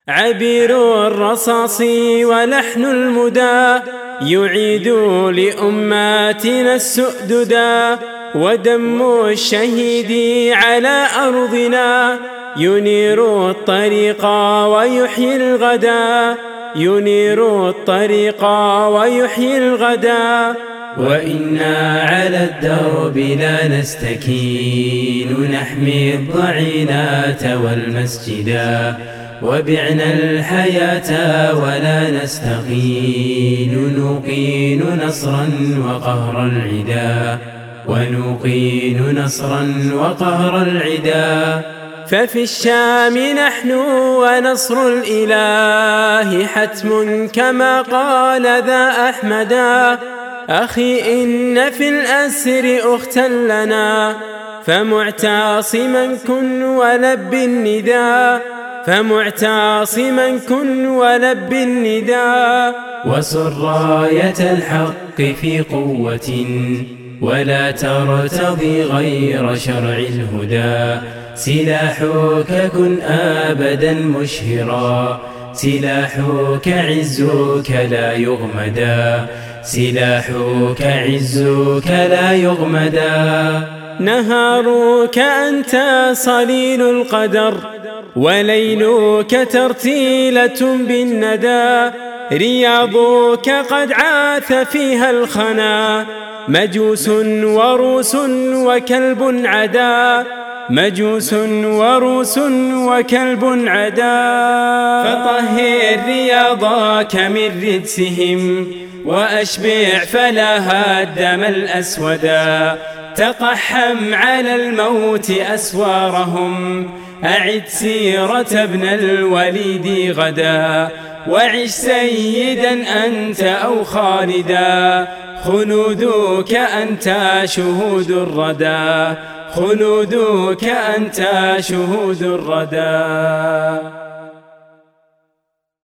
عبير الرصاص ولحن المدى يعيد لأماتنا السؤددا، ودم الشهيد على أرضنا ينير الطريق ويحيي الغدا، ينير الطريق ويحيي الغدا. وإنا على الدرب لا نستكين، نحمي الضعينات والمسجدا، وبعنا الحياة ولا نستقين، نقين نصرا وقهر العدا، ونقين نصرا وقهر العدا. ففي الشام نحن ونصر الإله حتم كما قال ذا أحمدا، أخي إن في الأسر أختا لنا، فمعتصما كن ولب النداء، فمعتصما كن ولب النداء. وسر راية الحق في قوة، ولا ترتضي غير شرع الهدى، سلاحك كن أبدا مشهرا، سلاحك عزك لا يغمدا، سلاحك عزك لا يغمدا. نهارك أنت صليل القدر، وليلك ترتيلة بالندى، رياضك قد عاث فيها الخنا، مجوس وروس وكلب عدا، مجوس وروس وكلب عدا. فطهر رياضاك من رجسهم، وأشبع فلاها الدم الأسودا، تقحم على الموت أسوارهم، أعد سيرة ابن الوليد غدا، وعش سيدا أنت أو خالدا، خلودك أنت شهود الردى، خلودك أنت شهود الردى.